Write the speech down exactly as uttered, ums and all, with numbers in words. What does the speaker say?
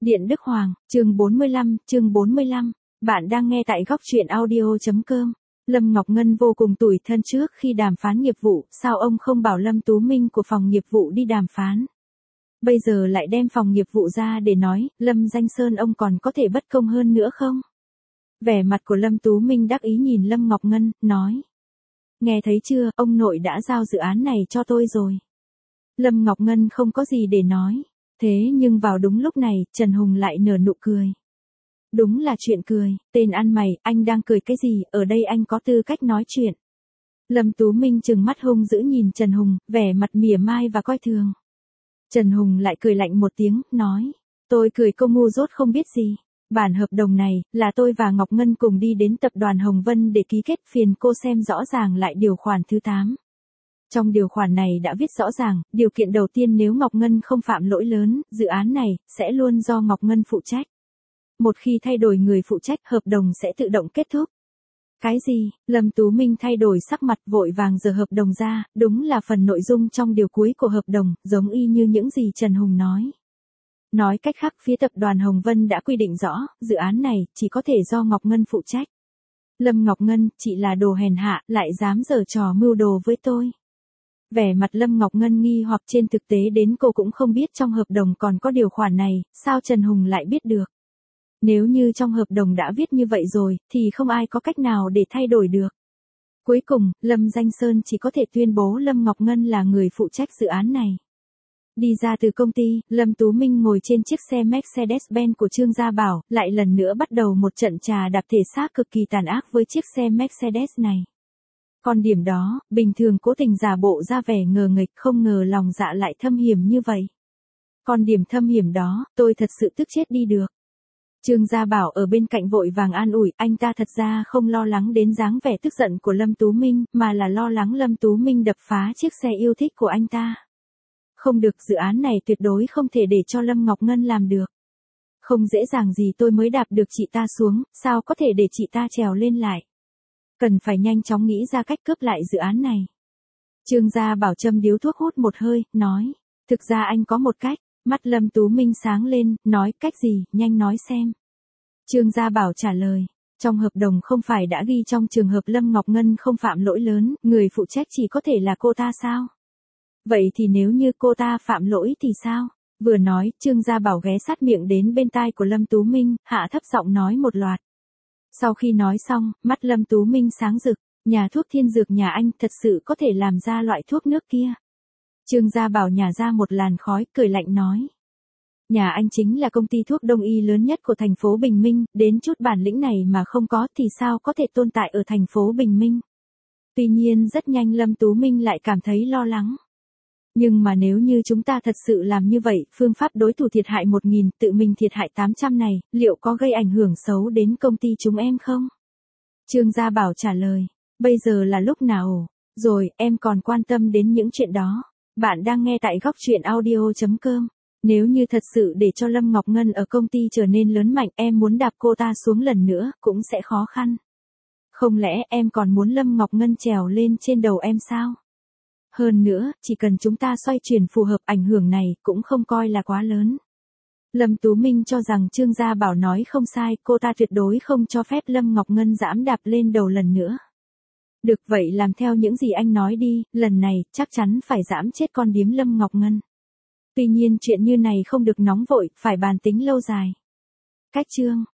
Điện Đức Hoàng, chương bốn mươi lăm, chương bốn mươi lăm. Bạn đang nghe tại góc truyện audio.com. Lâm Ngọc Ngân vô cùng tủi thân trước khi đàm phán nghiệp vụ, sao ông không bảo Lâm Tú Minh của phòng nghiệp vụ đi đàm phán? Bây giờ lại đem phòng nghiệp vụ ra để nói, Lâm Danh Sơn ông còn có thể bất công hơn nữa không? Vẻ mặt của Lâm Tú Minh đắc ý nhìn Lâm Ngọc Ngân, nói. Nghe thấy chưa, ông nội đã giao dự án này cho tôi rồi. Lâm Ngọc Ngân không có gì để nói. Thế nhưng vào đúng lúc này, Trần Hùng lại nở nụ cười. Đúng là chuyện cười, tên ăn mày, anh đang cười cái gì, ở đây anh có tư cách nói chuyện. Lâm Tú Minh trừng mắt hung dữ nhìn Trần Hùng, vẻ mặt mỉa mai và coi thường. Trần Hùng lại cười lạnh một tiếng, nói. Tôi cười cô ngu dốt không biết gì. Bản hợp đồng này, là tôi và Ngọc Ngân cùng đi đến tập đoàn Hồng Vân để ký kết, phiền cô xem rõ ràng lại điều khoản thứ tám. Trong điều khoản này đã viết rõ ràng, điều kiện đầu tiên nếu Ngọc Ngân không phạm lỗi lớn, dự án này sẽ luôn do Ngọc Ngân phụ trách. Một khi thay đổi người phụ trách, hợp đồng sẽ tự động kết thúc. Cái gì? Lâm Tú Minh thay đổi sắc mặt, vội vàng giở hợp đồng ra, đúng là phần nội dung trong điều cuối của hợp đồng, giống y như những gì Trần Hùng nói. Nói cách khác, phía tập đoàn Hồng Vân đã quy định rõ, dự án này chỉ có thể do Ngọc Ngân phụ trách. Lâm Ngọc Ngân, chị là đồ hèn hạ, lại dám giở trò mưu đồ với tôi. Vẻ mặt Lâm Ngọc Ngân nghi hoặc, trên thực tế đến cô cũng không biết trong hợp đồng còn có điều khoản này, sao Trần Hùng lại biết được. Nếu như trong hợp đồng đã viết như vậy rồi, thì không ai có cách nào để thay đổi được. Cuối cùng, Lâm Danh Sơn chỉ có thể tuyên bố Lâm Ngọc Ngân là người phụ trách dự án này. Đi ra từ công ty, Lâm Tú Minh ngồi trên chiếc xe Mercedes-Benz của Trương Gia Bảo, lại lần nữa bắt đầu một trận trà đạp thể xác cực kỳ tàn ác với chiếc xe Mercedes này. Còn điểm đó, bình thường cố tình giả bộ ra vẻ ngờ nghịch, không ngờ lòng dạ lại thâm hiểm như vậy. Còn điểm thâm hiểm đó, tôi thật sự tức chết đi được. Trương Gia Bảo ở bên cạnh vội vàng an ủi, anh ta thật ra không lo lắng đến dáng vẻ tức giận của Lâm Tú Minh, mà là lo lắng Lâm Tú Minh đập phá chiếc xe yêu thích của anh ta. Không được, dự án này tuyệt đối không thể để cho Lâm Ngọc Ngân làm được. Không dễ dàng gì tôi mới đạp được chị ta xuống, sao có thể để chị ta trèo lên lại. Cần phải nhanh chóng nghĩ ra cách cướp lại dự án này. Trương Gia Bảo châm điếu thuốc hút một hơi, nói. Thực ra anh có một cách. Mắt Lâm Tú Minh sáng lên, nói cách gì, nhanh nói xem. Trương Gia Bảo trả lời. Trong hợp đồng không phải đã ghi trong trường hợp Lâm Ngọc Ngân không phạm lỗi lớn, người phụ trách chỉ có thể là cô ta sao? Vậy thì nếu như cô ta phạm lỗi thì sao? Vừa nói, Trương Gia Bảo ghé sát miệng đến bên tai của Lâm Tú Minh, hạ thấp giọng nói một loạt. Sau khi nói xong, mắt Lâm Tú Minh sáng rực, nhà thuốc Thiên Dược nhà anh thật sự có thể làm ra loại thuốc nước kia. Trương Gia Bảo nhả ra một làn khói, cười lạnh nói. Nhà anh chính là công ty thuốc đông y lớn nhất của thành phố Bình Minh, đến chút bản lĩnh này mà không có thì sao có thể tồn tại ở thành phố Bình Minh. Tuy nhiên rất nhanh Lâm Tú Minh lại cảm thấy lo lắng. Nhưng mà nếu như chúng ta thật sự làm như vậy, phương pháp đối thủ thiệt hại một nghìn, tự mình thiệt hại tám trăm này, liệu có gây ảnh hưởng xấu đến công ty chúng em không? Trương Gia Bảo trả lời, bây giờ là lúc nào? Rồi, em còn quan tâm đến những chuyện đó. Bạn đang nghe tại góc truyện audio.com. Nếu như thật sự để cho Lâm Ngọc Ngân ở công ty trở nên lớn mạnh, em muốn đạp cô ta xuống lần nữa, cũng sẽ khó khăn. Không lẽ em còn muốn Lâm Ngọc Ngân trèo lên trên đầu em sao? Hơn nữa, chỉ cần chúng ta xoay chuyển phù hợp, ảnh hưởng này cũng không coi là quá lớn. Lâm Tú Minh cho rằng Trương Gia Bảo nói không sai, cô ta tuyệt đối không cho phép Lâm Ngọc Ngân giẫm đạp lên đầu lần nữa. Được vậy làm theo những gì anh nói đi, lần này chắc chắn phải giẫm chết con điếm Lâm Ngọc Ngân. Tuy nhiên chuyện như này không được nóng vội, phải bàn tính lâu dài. Cách chương